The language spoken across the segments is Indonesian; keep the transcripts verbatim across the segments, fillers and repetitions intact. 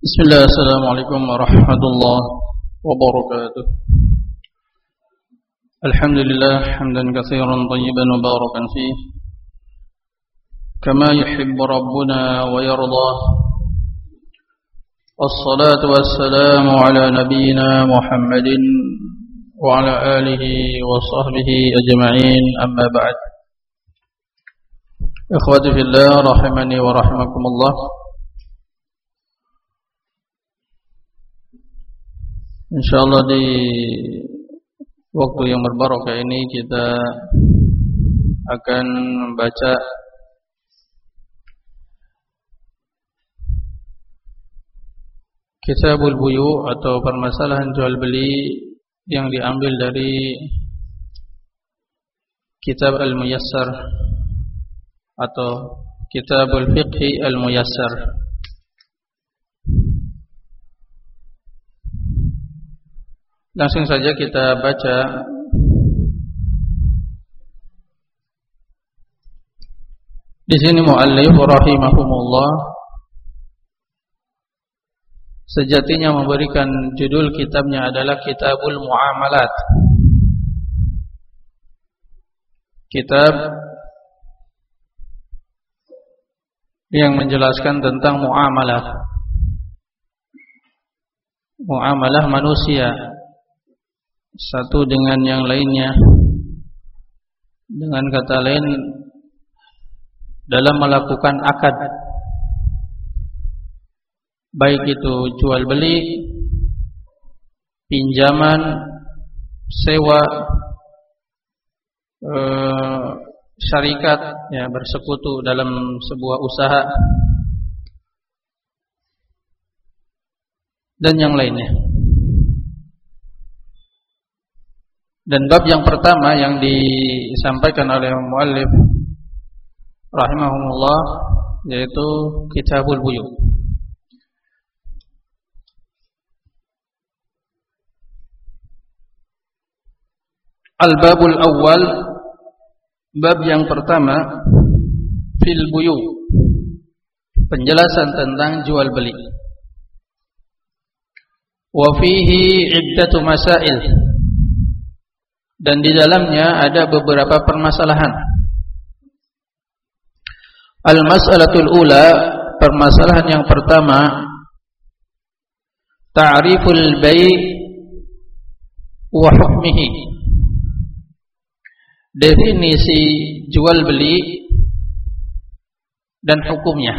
Bismillah, assalamualaikum warahmatullahi wabarakatuh. Alhamdulillah, hamdan katsiran tayyiban mubarakan fih, kama yuhibbu rabbuna wa yardah. Wassalatu wassalamu ala nabiyyina Muhammadin wa ala alihi wa sahbihi ajma'in, amma ba'd. Ikhwati fillah, rahimani wa rahimakumullah. InsyaAllah di waktu yang berbarakah ini kita akan membaca Kitabul Buyu' atau permasalahan jual beli yang diambil dari Kitab Al-Muyassar atau Kitabul Fiqhi Al-Muyassar. Langsung saja kita baca di sini muallif rahimahumullah sejatinya memberikan judul kitabnya adalah Kitabul Muamalat. Kitab yang menjelaskan tentang muamalah. Muamalah manusia satu dengan yang lainnya, dengan kata lain dalam melakukan akad, baik itu jual beli, pinjaman, sewa, e, syarikat, ya, bersekutu dalam sebuah usaha dan yang lainnya. Dan bab yang pertama yang disampaikan oleh muallif rahimahumullah yaitu Kitabul Buyu'. Al-babul awal, bab yang pertama, fil buyu', penjelasan tentang jual beli. Wa fihi iddatu masail, dan di dalamnya ada beberapa permasalahan. Al-mas'alatul ula, permasalahan yang pertama, ta'riful bai' wa hukmihi, definisi jual beli dan hukumnya.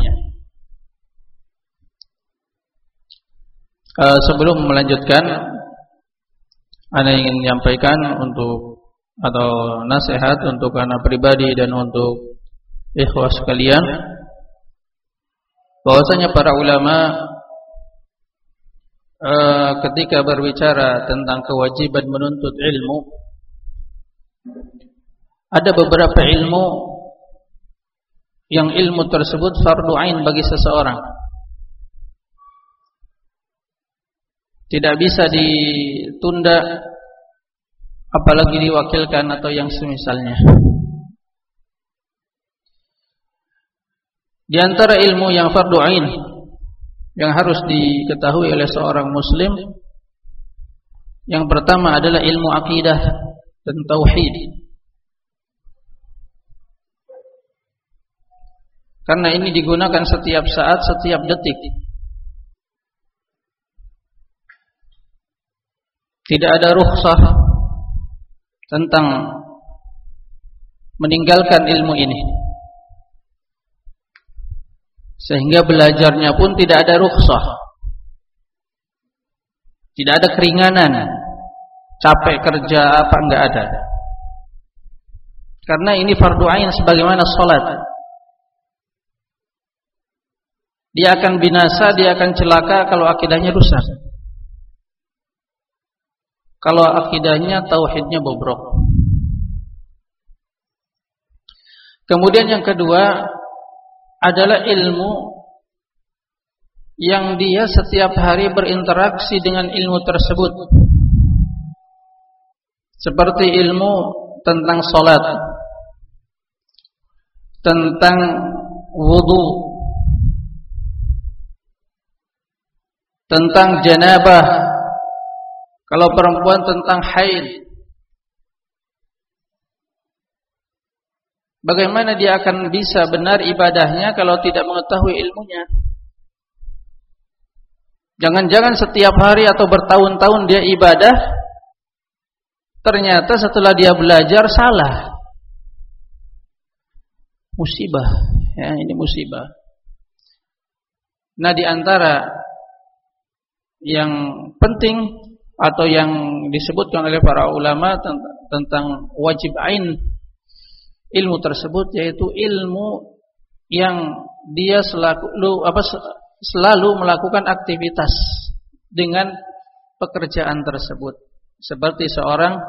Uh, sebelum melanjutkan, Ana ingin menyampaikan untuk atau nasihat untuk anak pribadi dan untuk ikhwah sekalian, bahwasanya para ulama e, ketika berbicara tentang kewajiban menuntut ilmu, ada beberapa ilmu yang ilmu tersebut fardu ain bagi seseorang, tidak bisa ditunda, apalagi diwakilkan atau yang semisalnya. Di antara ilmu yang fardu ain yang harus diketahui oleh seorang muslim, yang pertama adalah ilmu akidah dan tauhid. Karena ini digunakan setiap saat, setiap detik. Tidak ada rukhsah tentang meninggalkan ilmu ini, sehingga belajarnya pun tidak ada rukhsah, tidak ada keringanan, capek kerja apa enggak ada. Karena ini fardu ain sebagaimana salat. Dia akan binasa, dia akan celaka kalau akidahnya rusak. Kalau akidahnya, tauhidnya bobrok. Kemudian yang kedua adalah ilmu yang dia setiap hari berinteraksi dengan ilmu tersebut. Seperti ilmu tentang salat, tentang wudu, tentang janabah, kalau perempuan tentang haid. Bagaimana dia akan bisa benar ibadahnya kalau tidak mengetahui ilmunya? Jangan-jangan setiap hari atau bertahun-tahun dia ibadah, ternyata setelah dia belajar salah. Musibah, ya, ini musibah. Nah, di antara yang penting atau yang disebutkan oleh para ulama tentang wajib ain ilmu tersebut, yaitu ilmu yang dia selalu apa selalu melakukan aktivitas dengan pekerjaan tersebut, seperti seorang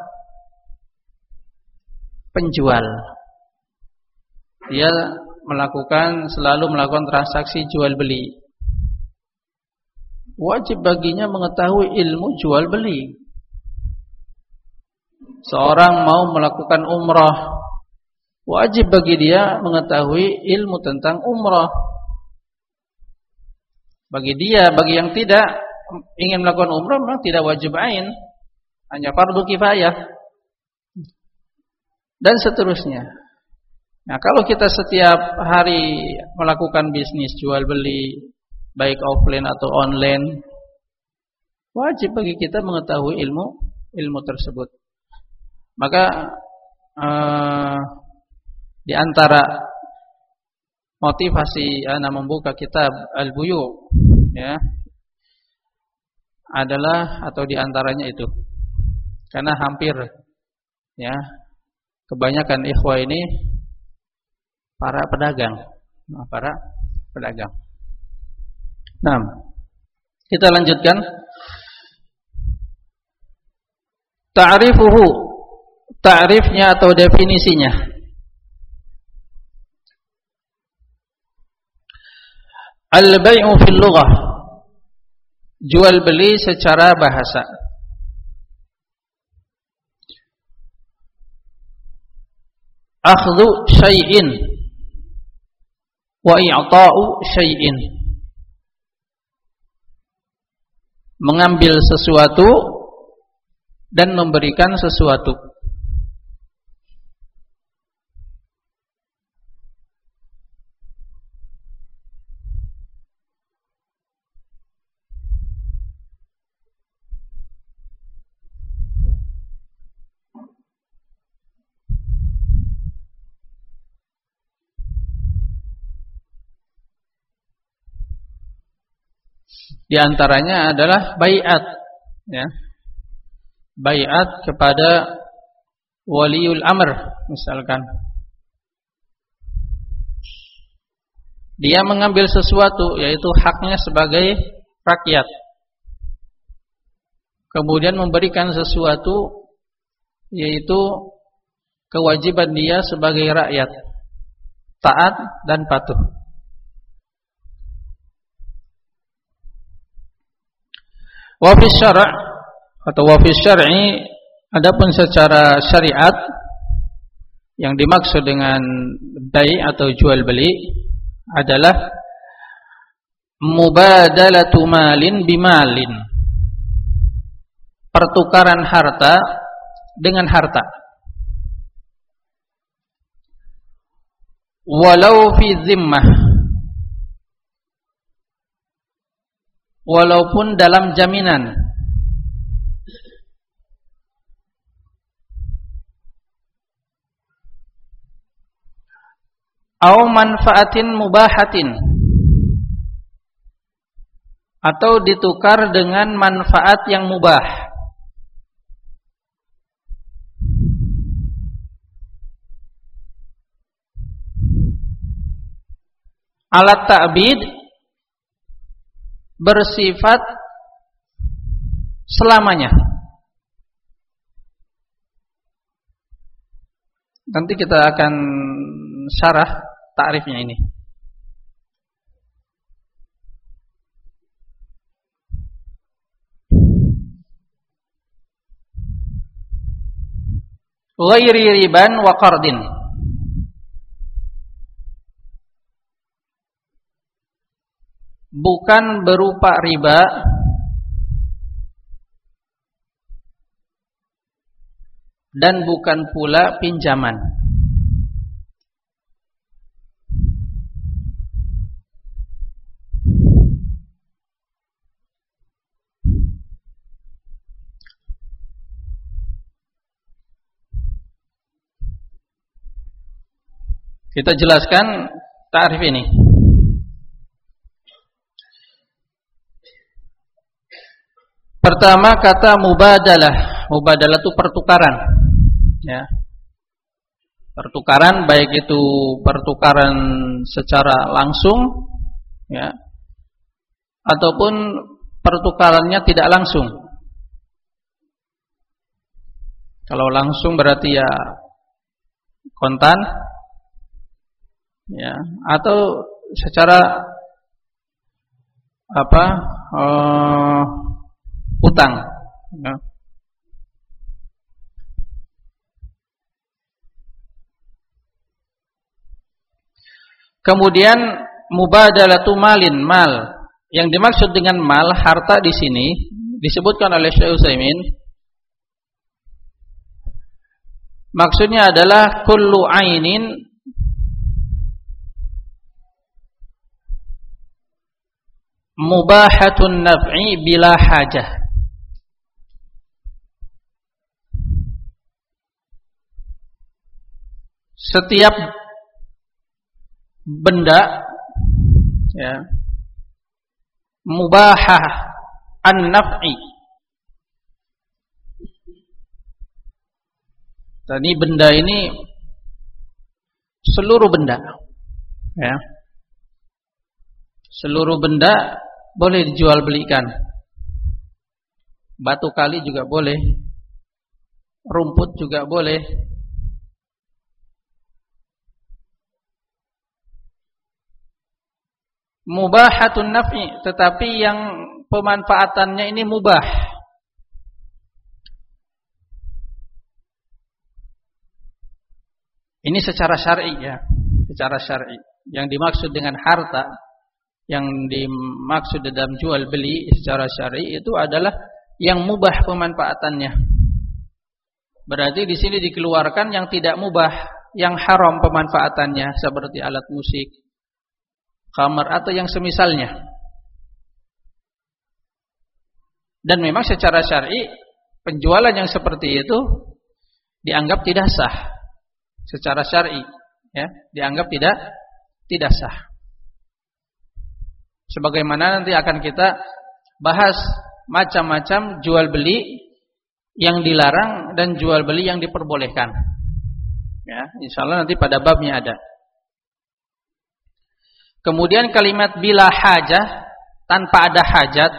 penjual. Dia melakukan selalu melakukan transaksi jual beli. Wajib baginya mengetahui ilmu jual beli. Seorang mau melakukan umrah, wajib bagi dia mengetahui ilmu tentang umrah. Bagi dia, bagi yang tidak ingin melakukan umrah memang tidak wajib ain, hanya fardu kifayah. Dan seterusnya. Nah, kalau kita setiap hari melakukan bisnis jual beli, baik offline atau online, wajib bagi kita mengetahui ilmu ilmu tersebut. Maka eh, di antara motivasi ana membuka kitab Al-Buyu, ya, adalah atau di antaranya itu, karena hampir, ya, kebanyakan ikhwah ini para pedagang, para pedagang. Nah, kita lanjutkan. Ta'rifuhu, ta'rifnya atau definisinya. Al-bai'u fil lughah, jual beli secara bahasa. Akhdhu syai'in wa i'ta'u syai'in, mengambil sesuatu dan memberikan sesuatu. Di antaranya adalah bai'at, ya. Bai'at kepada waliul amr, misalkan. Dia mengambil sesuatu, yaitu haknya sebagai rakyat, kemudian memberikan sesuatu, yaitu kewajiban dia sebagai rakyat, taat dan patuh. Wa fi syara' atau wa fi syar'i, adapun secara syariat yang dimaksud dengan bai' atau jual beli adalah mubadalatu malin bimalin, pertukaran harta dengan harta, walau fi zimmah, walaupun dalam jaminan. Au manfaatin mubahatin, atau ditukar dengan manfaat yang mubah. Alat ta'bid, bersifat selamanya. Nanti kita akan syarah ta'rifnya ini. Ghairi riban wa qardin, bukan berupa riba dan bukan pula pinjaman. Kita jelaskan ta'rif ini. Pertama kata mubadalah. Mubadalah itu pertukaran. Ya. Pertukaran baik itu pertukaran secara langsung, ya, ataupun pertukarannya tidak langsung. Kalau langsung berarti ya kontan, ya, atau secara apa uh, utang, ya. Kemudian mubadalatu malin, mal. Yang dimaksud dengan mal, harta di sini disebutkan oleh Syekh Utsaimin. Maksudnya adalah kullu ainin mubahatun naf'i bila hajah. Setiap benda, ya, mubahah an-naf'i. Tadi benda ini seluruh benda, ya, seluruh benda boleh dijual belikan. Batu kali juga boleh, rumput juga boleh. Mubahatun naf'i, tetapi yang pemanfaatannya ini mubah. Ini secara syar'i, ya, secara syar'i. Yang dimaksud dengan harta, yang dimaksud dalam jual beli secara syar'i itu adalah yang mubah pemanfaatannya. Berarti di sini dikeluarkan yang tidak mubah, yang haram pemanfaatannya, seperti alat musik, khamar atau yang semisalnya. Dan memang secara syar'i penjualan yang seperti itu dianggap tidak sah. Secara syar'i, ya, dianggap tidak tidak sah. Sebagaimana nanti akan kita bahas macam-macam jual beli yang dilarang dan jual beli yang diperbolehkan. Ya, insyaallah nanti pada babnya ada. Kemudian kalimat bila hajah, tanpa ada hajat.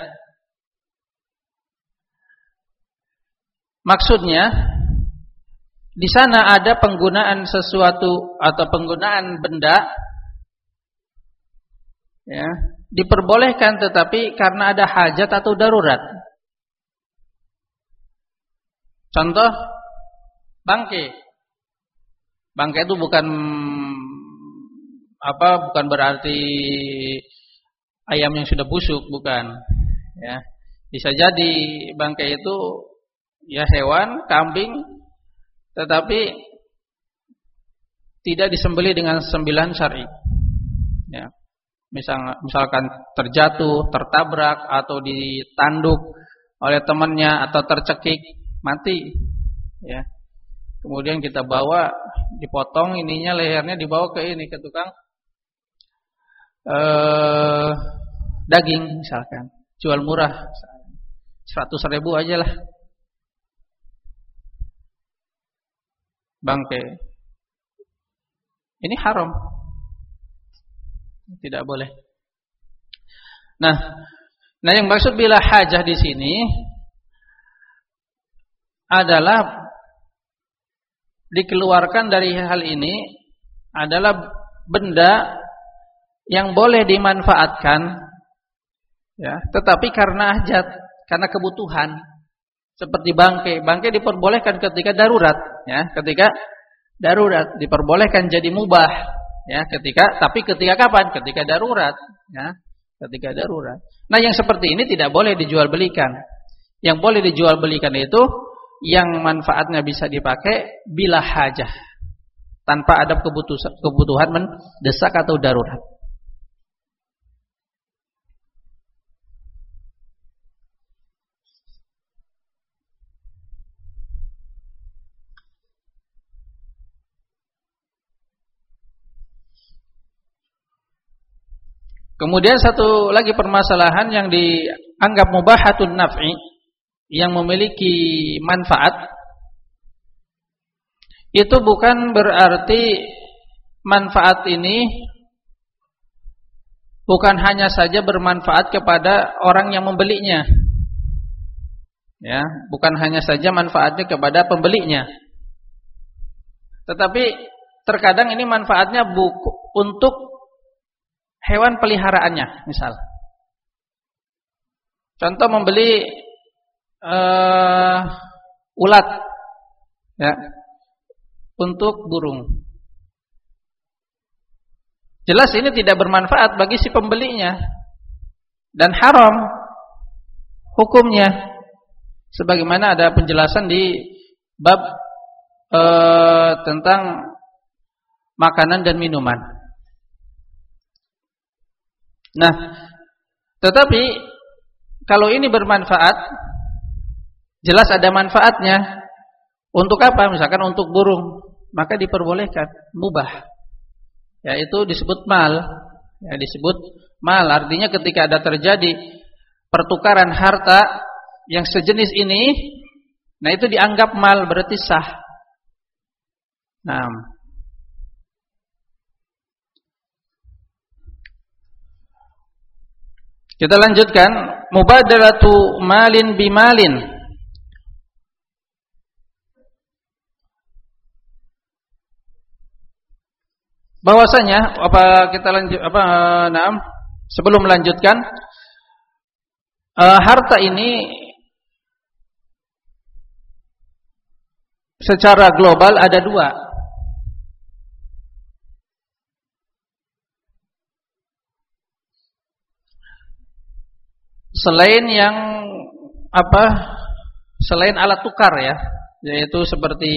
Maksudnya di sana ada penggunaan sesuatu atau penggunaan benda, ya, diperbolehkan tetapi karena ada hajat atau darurat. Contoh bangkai. Bangkai itu bukan apa bukan berarti ayam yang sudah busuk, bukan, ya. Bisa jadi bangkai itu ya hewan, kambing, tetapi tidak disembelih dengan sembilan syar'i, ya. Misal, misalkan terjatuh, tertabrak atau ditanduk oleh temannya atau tercekik mati, ya. Kemudian kita bawa, dipotong ininya, lehernya dibawa ke ini ke tukang eh, daging misalkan, jual murah seratus ribu aja lah bangkai. Ini haram, tidak boleh. Nah, nah yang maksud bila hajah di sini adalah dikeluarkan dari hal ini adalah benda yang boleh dimanfaatkan, ya, tetapi karena hajat, karena kebutuhan, seperti bangkai. Bangkai diperbolehkan ketika darurat, ya, ketika darurat diperbolehkan jadi mubah, ya, ketika, tapi ketika kapan? Ketika darurat, ya, ketika darurat. Nah, yang seperti ini tidak boleh dijual belikan. Yang boleh dijual belikan itu yang manfaatnya bisa dipakai bila hajah, tanpa ada kebutuhan, kebutuhan mendesak atau darurat. Kemudian satu lagi permasalahan yang dianggap mubahatun naf'i, yang memiliki manfaat, itu bukan berarti manfaat ini bukan hanya saja bermanfaat kepada orang yang membelinya. Ya, bukan hanya saja manfaatnya kepada pembelinya. Tetapi terkadang ini manfaatnya buku, untuk hewan peliharaannya, misal. Contoh membeli uh, ulat, ya, untuk burung. Jelas ini tidak bermanfaat bagi si pembelinya dan haram hukumnya, sebagaimana ada penjelasan di bab uh, tentang makanan dan minuman. Nah, tetapi kalau ini bermanfaat, jelas ada manfaatnya. Untuk apa? Misalkan untuk burung, maka diperbolehkan, mubah. Yaitu disebut mal. Ya, disebut mal. Artinya ketika ada terjadi pertukaran harta yang sejenis ini, nah itu dianggap mal, berarti sah. Nah, kita lanjutkan, mubadalatu malin bimalin. Bahwasanya apa kita lanjut apa nah, sebelum melanjutkan, uh, harta ini secara global ada dua. Selain yang apa? Selain alat tukar ya, yaitu seperti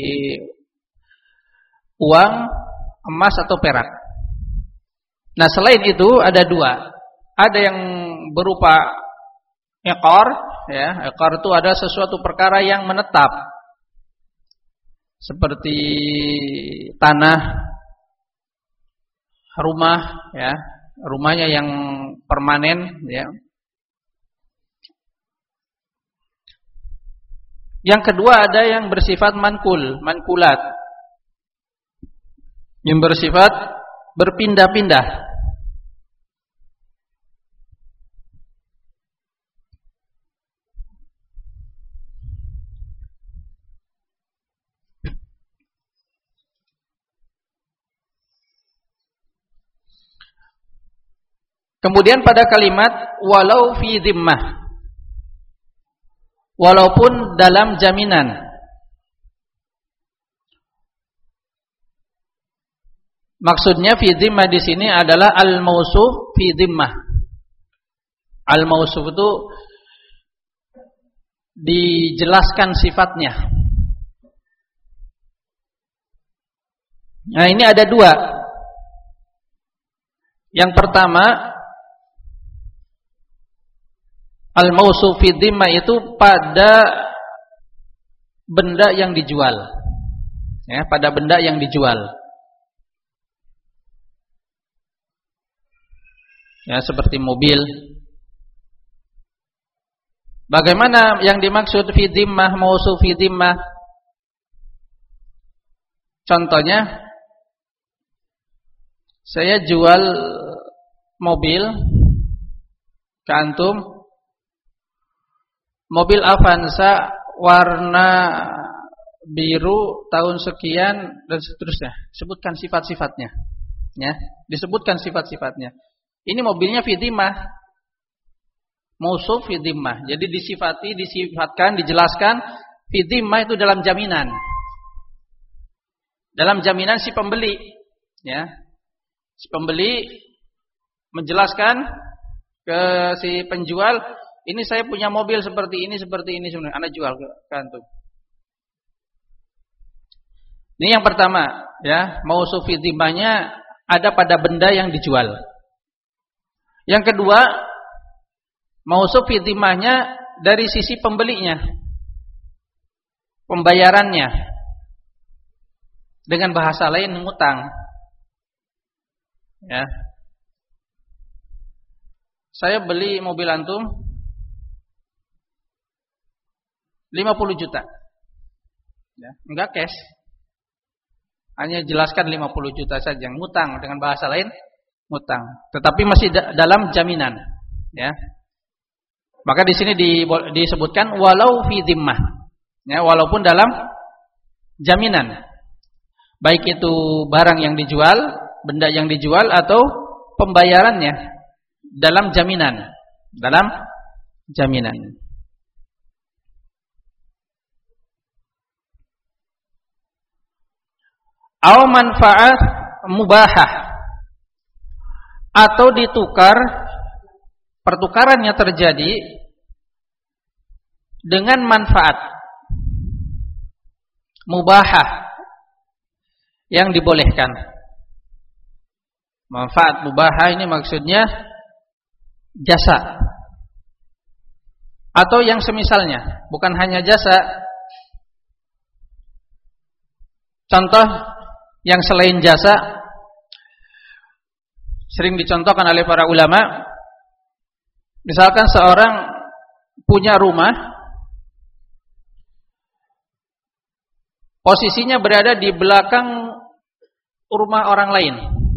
uang, emas atau perak. Nah, selain itu ada dua. Ada yang berupa iqar, ya. Iqar itu ada sesuatu perkara yang menetap. Seperti tanah, rumah, ya. Rumahnya yang permanen, ya. Yang kedua ada yang bersifat mankul, mankulat, yang bersifat berpindah-pindah. Kemudian pada kalimat walau fi dhimmah, walaupun dalam jaminan. Maksudnya fi dhimmah di sini adalah al-mausuf fi dhimmah. Al-mausuf itu dijelaskan sifatnya. Nah, ini ada dua. Yang pertama, al-mausuf fi dhimmah itu pada benda yang dijual. Ya, pada benda yang dijual. Ya, seperti mobil. Bagaimana yang dimaksud fi dhimmah, mausuf fi dhimmah? Contohnya, saya jual mobil ke antum, mobil Avanza warna biru tahun sekian dan seterusnya. Sebutkan sifat-sifatnya. Ya, disebutkan sifat-sifatnya. Ini mobilnya fi dhimmah, mausuf fi dhimmah. Jadi disifati, disifatkan, dijelaskan. Fi dhimmah itu dalam jaminan. Dalam jaminan si pembeli, ya. Si pembeli menjelaskan ke si penjual, ini saya punya mobil seperti ini, seperti ini sebenarnya, Anda jual ke antum. Ini yang pertama, ya, mausuuf fi dhimmahnya ada pada benda yang dijual. Yang kedua, mausuuf fi dhimmahnya dari sisi pembelinya, pembayarannya, dengan bahasa lain ngutang. Ya, saya beli mobil antum lima puluh juta, ya, enggak cash, hanya jelaskan lima puluh juta saja, ngutang, dengan bahasa lain ngutang, tetapi masih da- dalam jaminan, ya. Maka di sini di, disebutkan walau fi dhimmah, ya, walaupun dalam jaminan, baik itu barang yang dijual, benda yang dijual, atau pembayarannya dalam jaminan, dalam jaminan. Au manfaat mubahah, atau ditukar, pertukarannya terjadi dengan manfaat mubahah yang dibolehkan. Manfaat mubahah ini maksudnya jasa atau yang semisalnya, bukan hanya jasa. Contoh yang selain jasa sering dicontohkan oleh para ulama. Misalkan seorang punya rumah, posisinya berada di belakang rumah orang lain.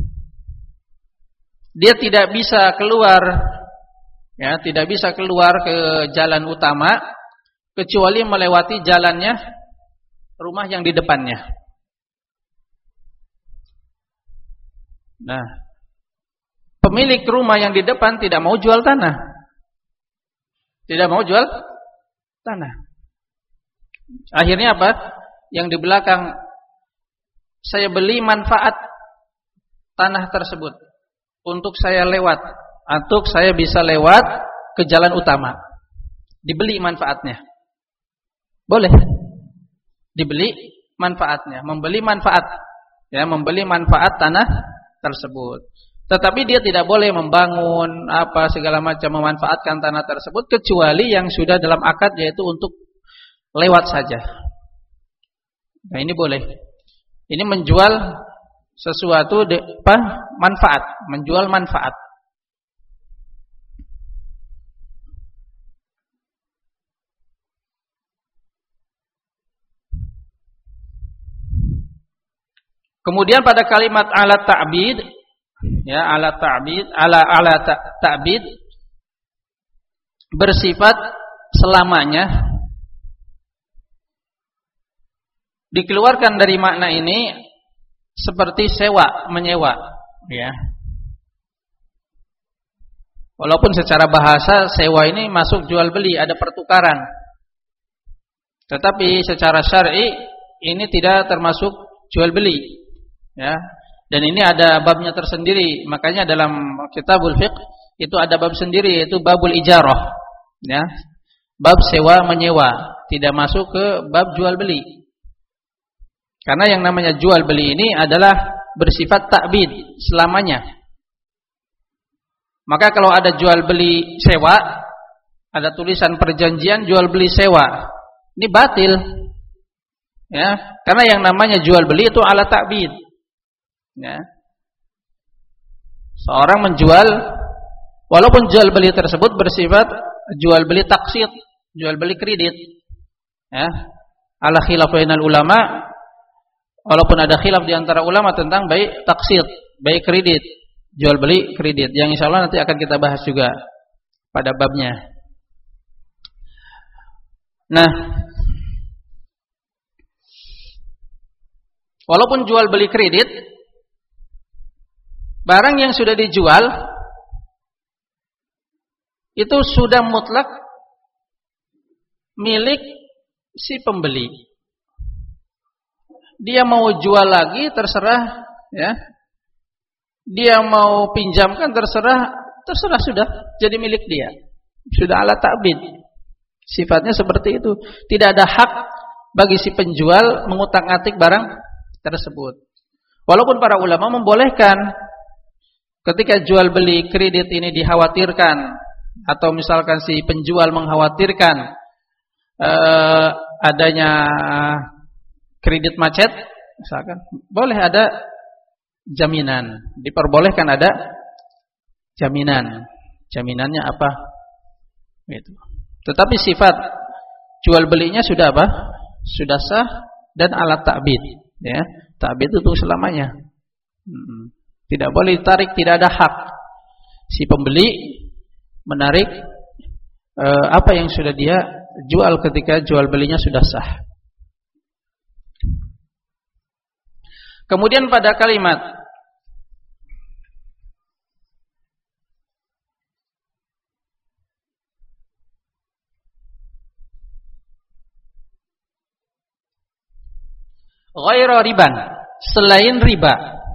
Dia tidak bisa keluar, ya, tidak bisa keluar ke jalan utama kecuali melewati jalannya rumah yang di depannya. Nah, pemilik rumah yang di depan tidak mau jual tanah. Tidak mau jual tanah. Akhirnya apa? Yang di belakang, saya beli manfaat tanah tersebut untuk saya lewat, untuk saya bisa lewat ke jalan utama. Dibeli manfaatnya. Boleh. Dibeli manfaatnya, membeli manfaat, ya, membeli manfaat tanah tersebut. Tetapi dia tidak boleh membangun apa segala macam, memanfaatkan tanah tersebut kecuali yang sudah dalam akad, yaitu untuk lewat saja. Nah, ini boleh. Ini menjual sesuatu de, apa? Manfaat, menjual manfaat. Kemudian pada kalimat ala ta'bid, ya, ala ta'bid, ala ala ta'bid bersifat selamanya, dikeluarkan dari makna ini seperti sewa, menyewa, ya. Walaupun secara bahasa sewa ini masuk jual beli, ada pertukaran. Tetapi secara syar'i ini tidak termasuk jual beli. Ya, dan ini ada babnya tersendiri. Makanya dalam kitabul fiqh itu ada bab sendiri, yaitu babul ijarah, ya, bab sewa menyewa, tidak masuk ke bab jual beli. Karena yang namanya jual beli ini adalah bersifat ta'bid selamanya. Maka kalau ada jual beli sewa, ada tulisan perjanjian jual beli sewa, ini batil, ya, karena yang namanya jual beli itu ala ta'bid. Ya. Seorang menjual, walaupun jual beli tersebut bersifat jual beli taksid, jual beli kredit, ya, ala khilaf bainal ulama, walaupun ada khilaf di antara ulama tentang baik taksid, baik kredit, jual beli kredit, yang insyaallah nanti akan kita bahas juga pada babnya. Nah, walaupun jual beli kredit, barang yang sudah dijual itu sudah mutlak milik si pembeli. Dia mau jual lagi terserah, ya. Dia mau pinjamkan terserah, terserah, sudah jadi milik dia. Sudah ala ta'bid. Sifatnya seperti itu. Tidak ada hak bagi si penjual mengutak-atik barang tersebut. Walaupun para ulama membolehkan ketika jual beli kredit ini dikhawatirkan atau misalkan si penjual mengkhawatirkan eh, adanya kredit macet, misalkan boleh ada jaminan, diperbolehkan ada jaminan. Jaminannya apa? Gitu. Tetapi sifat jual belinya sudah apa? Sudah sah dan alat ta'bid, ya. Ta'bid itu selamanya. Hmm. Tidak boleh ditarik, tidak ada hak si pembeli menarik eh, apa yang sudah dia jual ketika jual belinya sudah sah. Kemudian pada kalimat ghaira riban, selain riba.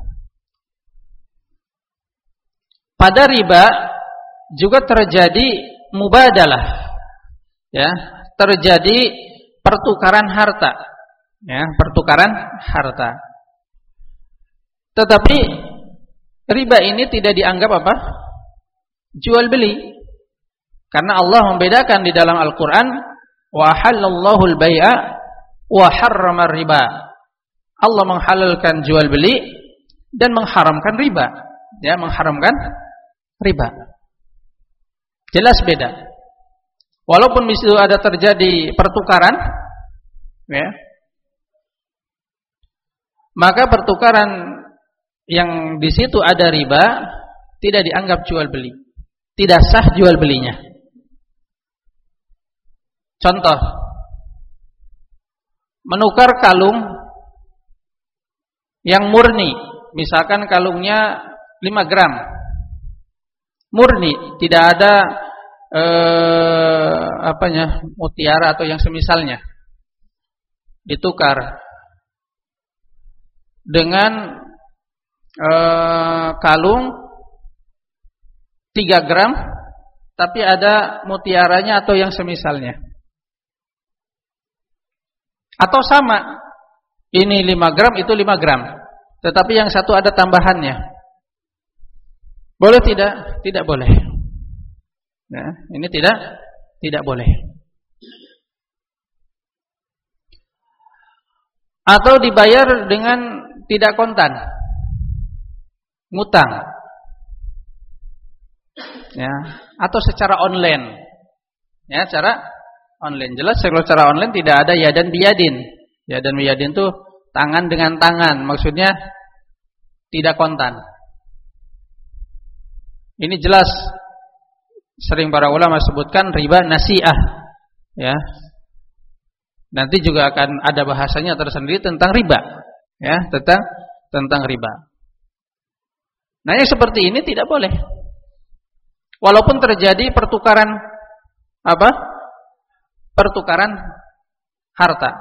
Pada riba juga terjadi mubadalah, ya, terjadi pertukaran harta, ya, pertukaran harta. Tetapi riba ini tidak dianggap apa? Jual beli. Karena Allah membedakan di dalam Al-Qur'an, wa halallahu al-bai'a wa harrama riba. Allah menghalalkan jual beli dan mengharamkan riba. Ya, mengharamkan riba. Jelas beda. Walaupun di situ ada terjadi pertukaran, ya, maka pertukaran yang di situ ada riba tidak dianggap jual beli, tidak sah jual belinya. Contoh, menukar kalung yang murni, misalkan kalungnya lima gram, murni, tidak ada eh, apanya, mutiara atau yang semisalnya, ditukar dengan eh, kalung tiga gram tapi ada mutiaranya atau yang semisalnya. Atau sama, ini lima gram, itu lima gram, tetapi yang satu ada tambahannya. Boleh tidak? Tidak boleh. Nah, ini tidak tidak boleh. Atau dibayar dengan tidak kontan, ngutang, ya, atau secara online, ya, cara online. Jelas kalau secara online tidak ada ya dan biyadin. Ya dan biyadin itu tangan dengan tangan, maksudnya tidak kontan. Ini jelas sering para ulama sebutkan riba nasi'ah, ya. Nanti juga akan ada bahasanya tersendiri tentang riba, ya, tentang tentang riba. Nah, yang seperti ini tidak boleh. Walaupun terjadi pertukaran apa? Pertukaran harta.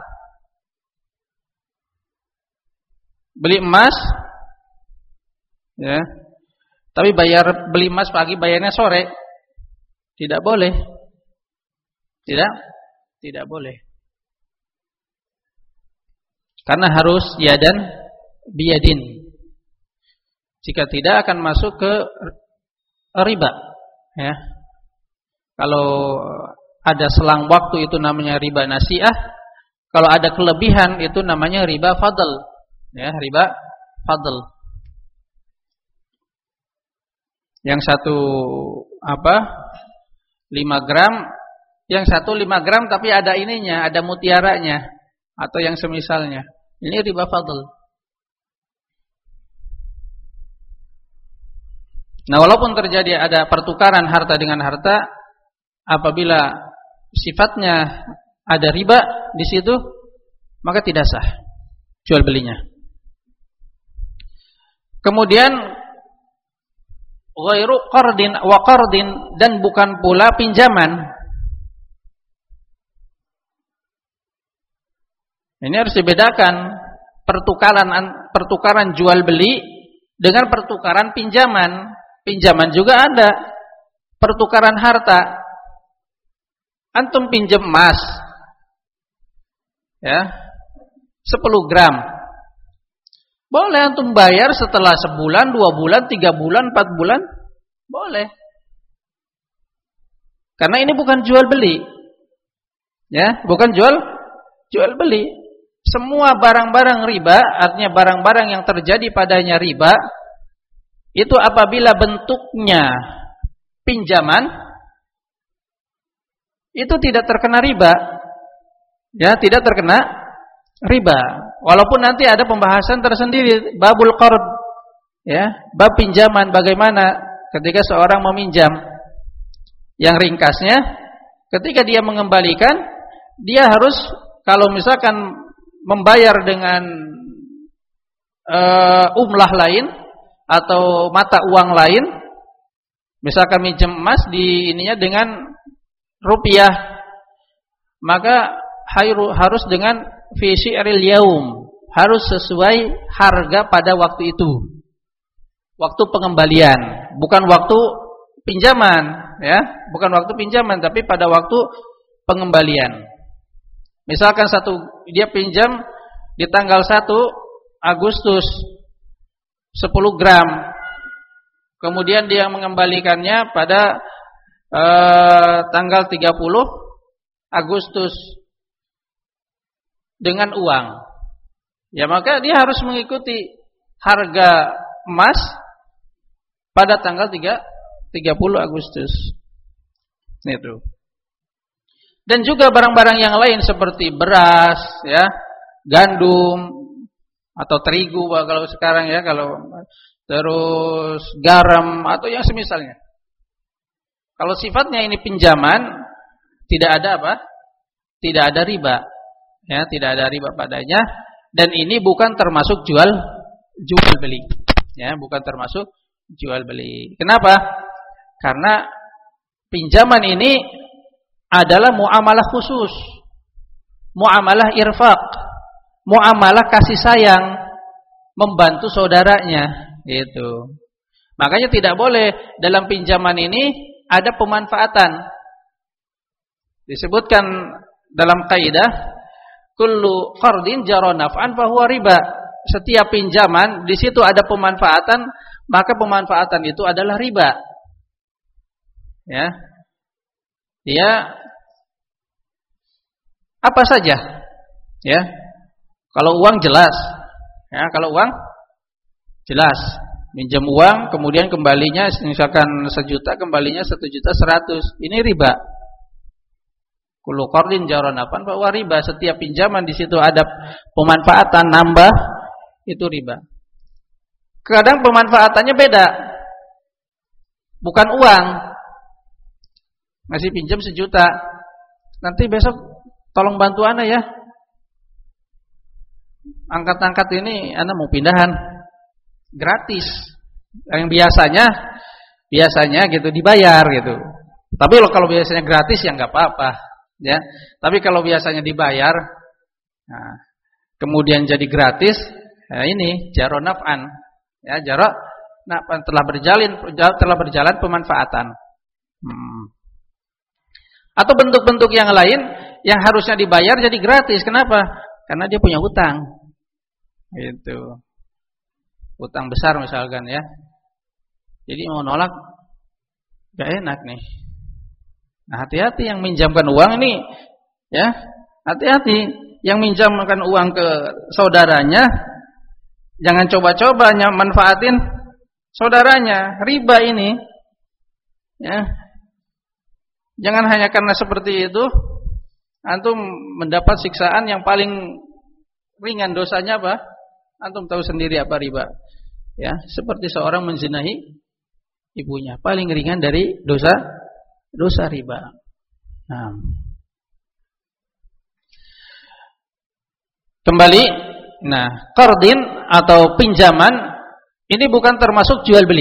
Beli emas, ya. Tapi bayar beli emas pagi, bayarnya sore. Tidak boleh. Tidak, tidak boleh. Karena harus ya dan biyadin. Jika tidak akan masuk ke riba, ya. Kalau ada selang waktu itu namanya riba nasi'ah. Kalau ada kelebihan itu namanya riba fadl, ya, riba fadl. Yang satu apa? lima gram, yang satu lima gram tapi ada ininya, ada mutiaranya atau yang semisalnya. Ini riba fadl. Nah, walaupun terjadi ada pertukaran harta dengan harta, apabila sifatnya ada riba di situ, maka tidak sah jual belinya. Kemudian ghairu qardin wa qardin, dan bukan pula pinjaman. Ini harus dibedakan pertukaran pertukaran jual beli dengan pertukaran pinjaman. Pinjaman juga ada pertukaran harta. Antum pinjam emas, ya, sepuluh gram. Boleh antum bayar setelah sebulan, dua bulan, tiga bulan, empat bulan, boleh. Karena ini bukan jual beli, ya, bukan jual jual beli. Semua barang-barang riba, artinya barang-barang yang terjadi padanya riba, itu apabila bentuknya pinjaman, itu tidak terkena riba, ya, tidak terkena riba. Walaupun nanti ada pembahasan tersendiri babul qard, ya, bab pinjaman, bagaimana ketika seorang meminjam. Yang ringkasnya, ketika dia mengembalikan, dia harus, kalau misalkan membayar dengan uh, umlah lain atau mata uang lain, misalkan minjem emas di ininya dengan rupiah, maka harus dengan fi syi'ril yaum, harus sesuai harga pada waktu itu, waktu pengembalian, bukan waktu pinjaman, ya, bukan waktu pinjaman, tapi pada waktu pengembalian. Misalkan satu dia pinjam di tanggal satu Agustus sepuluh gram, kemudian dia mengembalikannya pada eh, tanggal tiga puluh Agustus dengan uang, ya, maka dia harus mengikuti harga emas pada tanggal tiga puluh Agustus. Itu. Dan juga barang-barang yang lain seperti beras, ya, gandum atau terigu kalau sekarang, ya, kalau terus garam atau yang semisalnya. Kalau sifatnya ini pinjaman, tidak ada apa? Tidak ada riba, ya, tidak ada riba padanya, dan ini bukan termasuk jual jual beli, ya, bukan termasuk jual beli. Kenapa? Karena pinjaman ini adalah muamalah khusus, muamalah irfaq, muamalah kasih sayang, membantu saudaranya, gitu. Makanya tidak boleh dalam pinjaman ini ada pemanfaatan. Disebutkan dalam kaidah, kullu qardin jara naf'an fa huwa riba. Setiap pinjaman di situ ada pemanfaatan, maka pemanfaatan itu adalah riba. Ya. Dia apa saja, ya. Kalau uang jelas, ya, kalau uang jelas, minjam uang kemudian kembalinya misalkan sejuta, kembalinya satu juta seratus, ini riba. Kullu qardin jara naf'an fa huwa riba. Setiap pinjaman di situ ada pemanfaatan nambah, itu riba. Kadang pemanfaatannya beda, bukan uang. Ngasih pinjam sejuta, nanti besok tolong bantu ana ya, angkat-angkat ini ana mau pindahan, gratis. Yang biasanya biasanya gitu dibayar gitu. Tapi kalau biasanya gratis ya nggak apa-apa, ya. Tapi kalau biasanya dibayar, nah, kemudian jadi gratis, nah ini jaro naf'an, ya, jaro naf'an, telah berjalan telah berjalan pemanfaatan. Hmm. Atau bentuk-bentuk yang lain yang harusnya dibayar jadi gratis. Kenapa? Karena dia punya hutang. Itu. Hutang besar misalkan, ya. Jadi mau nolak gak enak nih. Nah, hati-hati yang minjamkan uang ini, ya. Hati-hati yang minjamkan uang ke saudaranya, jangan coba-coba manfaatin saudaranya. Riba ini. Ya. Jangan hanya karena seperti itu antum mendapat siksaan yang paling ringan. Dosanya apa? Antum tahu sendiri apa riba. Ya, seperti seorang menzinahi ibunya, paling ringan dari dosa dosa riba. Nah. Kembali, nah, qardin atau pinjaman ini bukan termasuk jual beli.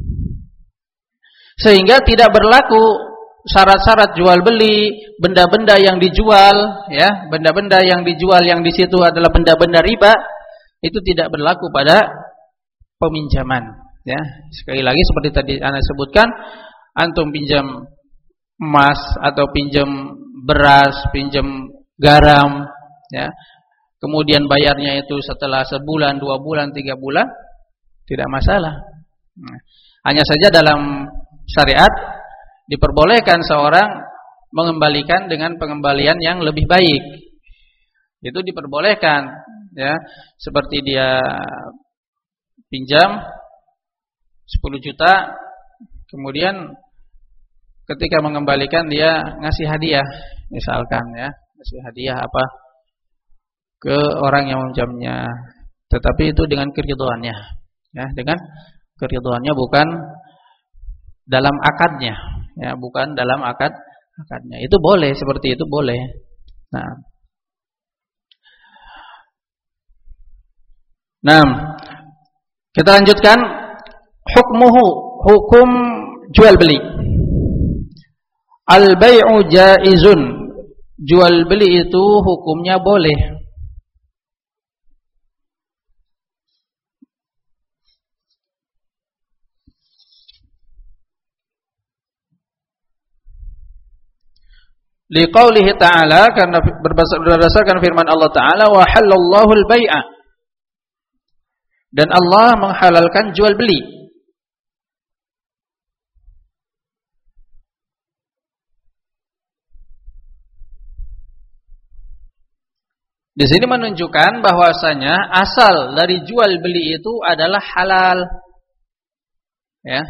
Sehingga tidak berlaku syarat-syarat jual beli, benda-benda yang dijual, ya, benda-benda yang dijual yang di situ adalah benda-benda riba, itu tidak berlaku pada peminjaman, ya. Sekali lagi seperti tadi ana sebutkan, antum pinjam emas atau pinjam beras, pinjam garam, ya. kemudian bayarnya itu setelah sebulan, dua bulan, tiga bulan, tidak masalah. Nah, hanya saja dalam syariat diperbolehkan seorang mengembalikan dengan pengembalian yang lebih baik. Itu diperbolehkan, ya. Seperti dia pinjam sepuluh juta, kemudian ketika mengembalikan dia ngasih hadiah, misalkan ya, ngasih hadiah apa ke orang yang meminjamnya, tetapi itu dengan keridhoannya, ya, dengan keridhoannya, bukan dalam akadnya, ya, bukan dalam akad akadnya. Itu boleh, seperti itu boleh. Nah, nah, kita lanjutkan hukmuhu, hukum jual beli. Al-bai'u jaizun, jual beli itu hukumnya boleh. Liqaulihi ta'ala, karena berdasarkan firman Allah Ta'ala, wa halallahu al-bai'a, dan Allah menghalalkan jual beli. Di sini menunjukkan bahwasanya asal dari jual beli itu adalah halal, ya.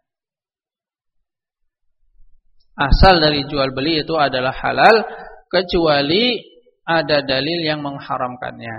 Asal dari jual beli itu adalah halal, kecuali ada dalil yang mengharamkannya.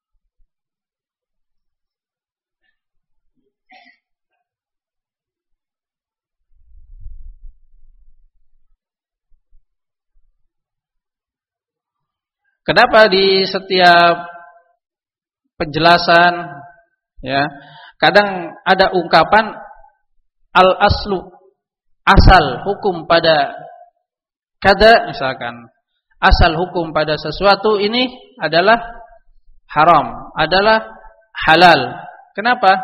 Kenapa di setiap penjelasan, ya, kadang ada ungkapan al-aslu, asal hukum pada kada, misalkan asal hukum pada sesuatu ini adalah haram, adalah halal. Kenapa?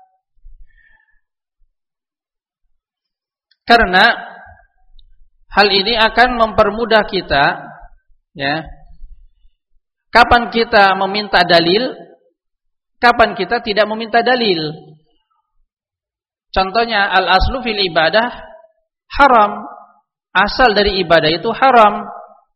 Karena hal ini akan mempermudah kita, ya, kapan kita meminta dalil, kapan kita tidak meminta dalil. Contohnya al-aslu fil ibadah haram, asal dari ibadah itu haram.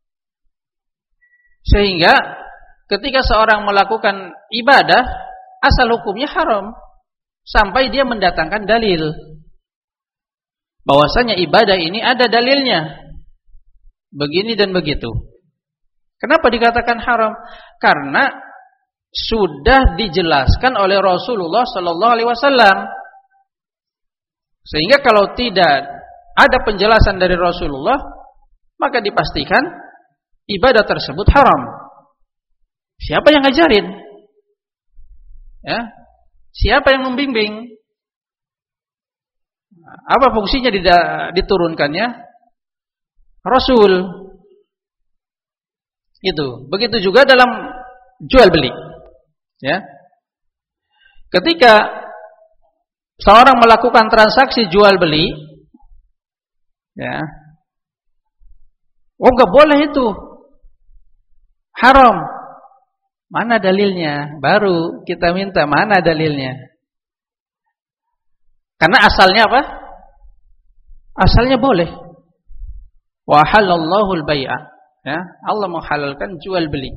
Sehingga ketika seorang melakukan ibadah, asal hukumnya haram sampai dia mendatangkan dalil bahwasanya ibadah ini ada dalilnya, begini dan begitu. Kenapa dikatakan haram? Karena sudah dijelaskan oleh Rasulullah sallallahu alaihi wasallam. Sehingga kalau tidak ada penjelasan dari Rasulullah, maka dipastikan ibadah tersebut haram. Siapa yang ngajarin? Ya, siapa yang membimbing? Apa fungsinya diturunkannya? Rasul. Itu. Begitu juga dalam jual beli. Ya. Ketika seorang melakukan transaksi jual beli, ya, oh, enggak boleh itu, haram. Mana dalilnya? Baru kita minta mana dalilnya. Karena asalnya apa? Asalnya boleh. Wa halallahu al-bai'a. Ya, Allah menghalalkan jual beli.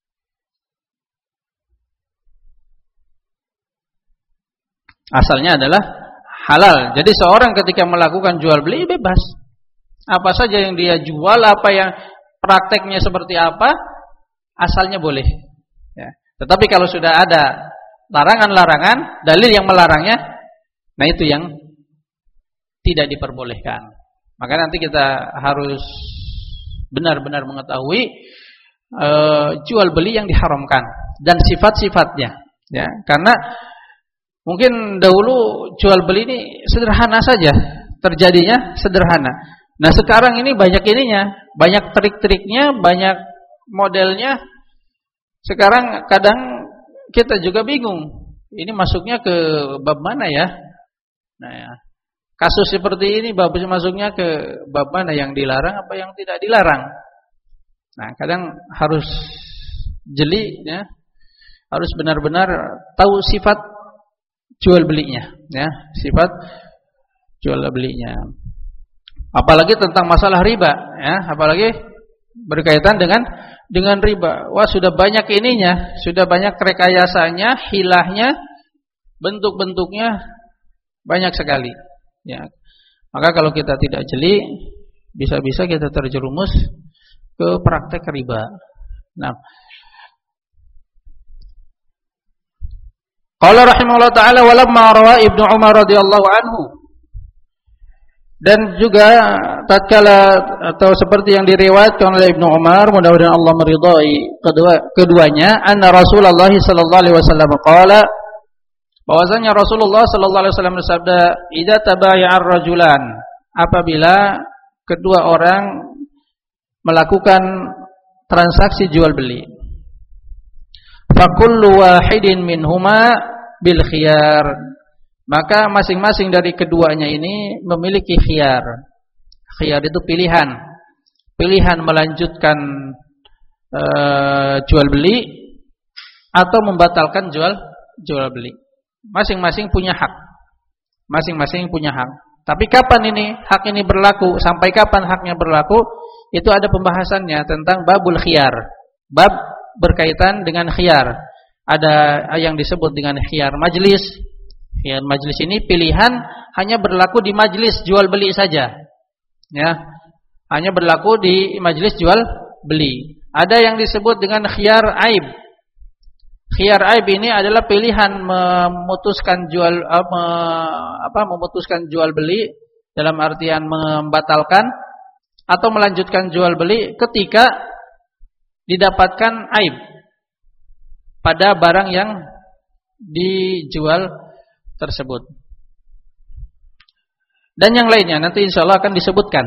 Asalnya adalah halal. Jadi seorang ketika melakukan jual beli bebas. Apa saja yang dia jual, apa yang prakteknya seperti apa, asalnya boleh. Ya. Tetapi kalau sudah ada larangan-larangan, dalil yang melarangnya, nah itu yang tidak diperbolehkan. Maka nanti kita harus benar-benar mengetahui e, jual beli yang diharamkan dan sifat-sifatnya, ya. Karena mungkin dahulu jual beli ini sederhana saja, terjadinya sederhana. Nah sekarang ini banyak ininya, banyak trik-triknya, banyak modelnya. Sekarang kadang kita juga bingung, ini masuknya ke bab mana ya? Nah ya. Kasus seperti ini babnya masuknya ke bab mana, yang dilarang apa yang tidak dilarang. Nah, kadang harus jeli, ya. harus benar-benar tahu sifat jual belinya, ya, sifat jual belinya. Apalagi tentang masalah riba, ya, apalagi berkaitan dengan dengan riba. Wah, sudah banyak ininya, sudah banyak rekayasanya, hilahnya, bentuk-bentuknya banyak sekali, ya. Maka kalau kita tidak jeli, bisa-bisa kita terjerumus ke praktek riba. Nah, qala rahimahullah taala walamma rawa Ibnu Umar radhiyallahu anhu, dan juga tatkala atau seperti yang diriwayatkan oleh Ibnu Umar, mudah-mudahan Allah meridai kedua keduanya, anna Rasulullah sallallahu alaihi wasallam qala, bahwasanya Rasulullah sallallahu alaihi wasallam bersabda, idza tabaya'ar rajulan, apabila kedua orang melakukan transaksi jual beli, fakullu wahidin minhuma bil khiyar, maka masing-masing dari keduanya ini memiliki khiyar. Khiyar itu pilihan, pilihan melanjutkan e, jual beli atau membatalkan jual jual beli. Masing-masing punya hak, masing-masing punya hak. Tapi kapan ini hak ini berlaku? Sampai kapan haknya berlaku? Itu ada pembahasannya tentang babul khiyar, bab berkaitan dengan khiyar. Ada yang disebut dengan khiyar majlis. Khiyar majlis ini pilihan hanya berlaku di majlis jual beli saja, ya, hanya berlaku di majlis jual beli. Ada yang disebut dengan khiyar aib. Khiyar aib ini adalah pilihan memutuskan jual apa memutuskan jual beli dalam artian membatalkan atau melanjutkan jual beli ketika didapatkan aib pada barang yang dijual tersebut. Dan yang lainnya nanti insyaallah akan disebutkan.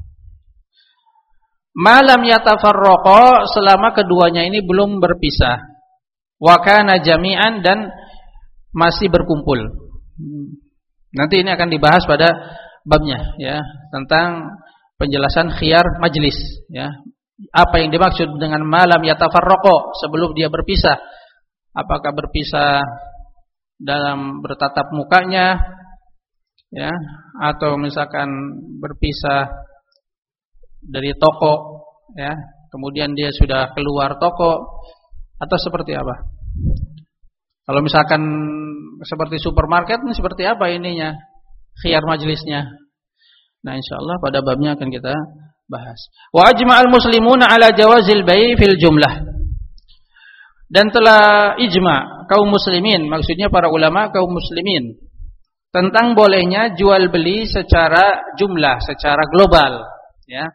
Malam yatafarraqa, selama keduanya ini belum berpisah. Wa kana jami'an, dan masih berkumpul. Nanti ini akan dibahas pada babnya, ya, tentang penjelasan khiyar majlis, ya. Apa yang dimaksud dengan malam yatafarraqa, sebelum dia berpisah? Apakah berpisah dalam bertatap mukanya, ya, atau misalkan berpisah dari toko, ya, kemudian dia sudah keluar toko, atau seperti apa? Kalau misalkan seperti supermarket, ini seperti apa ininya khiyar majlisnya? Nah, insyaallah pada babnya akan kita bahas. Wa ajma'al muslimuna ala jawazil bai' fil jumlah. Dan telah ijma' kaum muslimin, maksudnya para ulama kaum muslimin, tentang bolehnya jual beli secara jumlah, secara global, ya.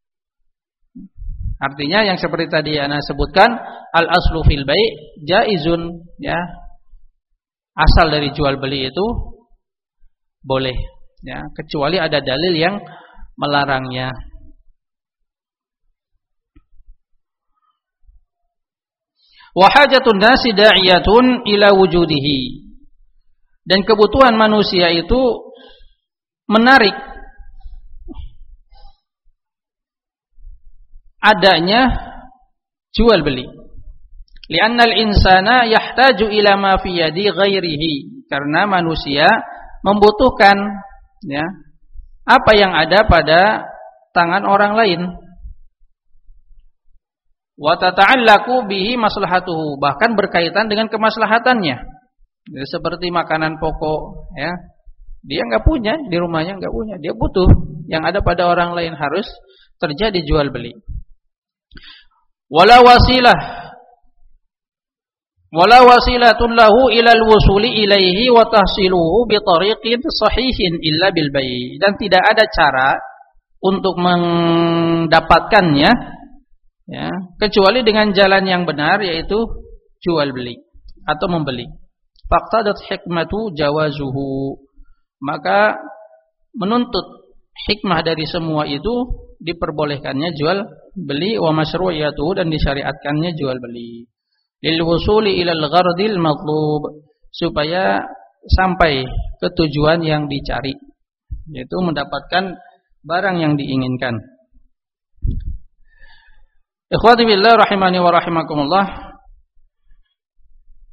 Artinya yang seperti tadi ana sebutkan, al aslu fil bai' jaizun, ya. Asal dari jual beli itu boleh, ya, kecuali ada dalil yang melarangnya. Wa hajatun nasi da'iyatun ila wujudihi, dan kebutuhan manusia itu menarik adanya jual beli. Li'annal insana yahtaju ila ma fi yadi ghairihi, karena manusia membutuhkan, ya, apa yang ada pada tangan orang lain. Wa tata'allaqu bihi maslahatuhu, bahkan berkaitan dengan kemaslahatannya. Jadi seperti makanan pokok, ya. Dia enggak punya, di rumahnya enggak punya, dia butuh. Yang ada pada orang lain harus terjadi jual beli. Wala wasilah wala wasilatun lahu ilal wusuli ilaihi wa tahsiluhu bi tariqin sahihin illa bil bai', dan tidak ada cara untuk mendapatkannya, ya, kecuali dengan jalan yang benar, yaitu jual beli atau membeli. Faqtadat hikmatu jawazuhu, maka menuntut hikmah dari semua itu diperbolehkannya jual beli, wa masyru'iyatuhu, dan disyariatkannya jual beli, lil wusuli ilal ghardil matlub, supaya sampai ke tujuan yang dicari, yaitu mendapatkan barang yang diinginkan. Ikhwati billah rahimani wa rahimakumullah.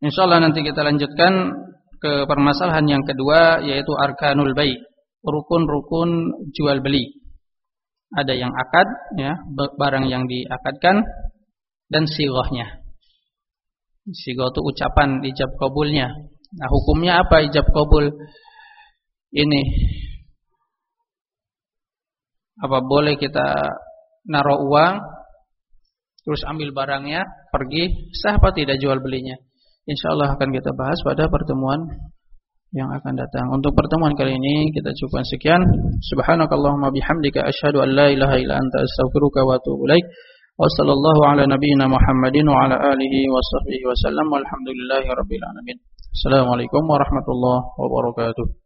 Insyaallah nanti kita lanjutkan ke permasalahan yang kedua, yaitu arkanul bai', rukun-rukun jual beli. Ada yang akad, ya, barang yang diakadkan, dan sighahnya. Sighah itu ucapan ijab qabulnya. Nah, hukumnya apa ijab qabul ini? Apa boleh kita naruh uang terus ambil barangnya, pergi, sah apa tidak jual belinya? Insyaallah akan kita bahas pada pertemuan yang akan datang. Untuk pertemuan kali ini kita cukupkan sekian. Subhanakallahumma bihamdika asyhadu an la ilaha illa anta astaghfiruka wa atubu ilaik. Wa sallallahu ala nabiyyina Muhammadin wa ala alihi wa sahbihi wa sallam. Walhamdulillahirabbil alamin. Assalamualaikum warahmatullahi wabarakatuh.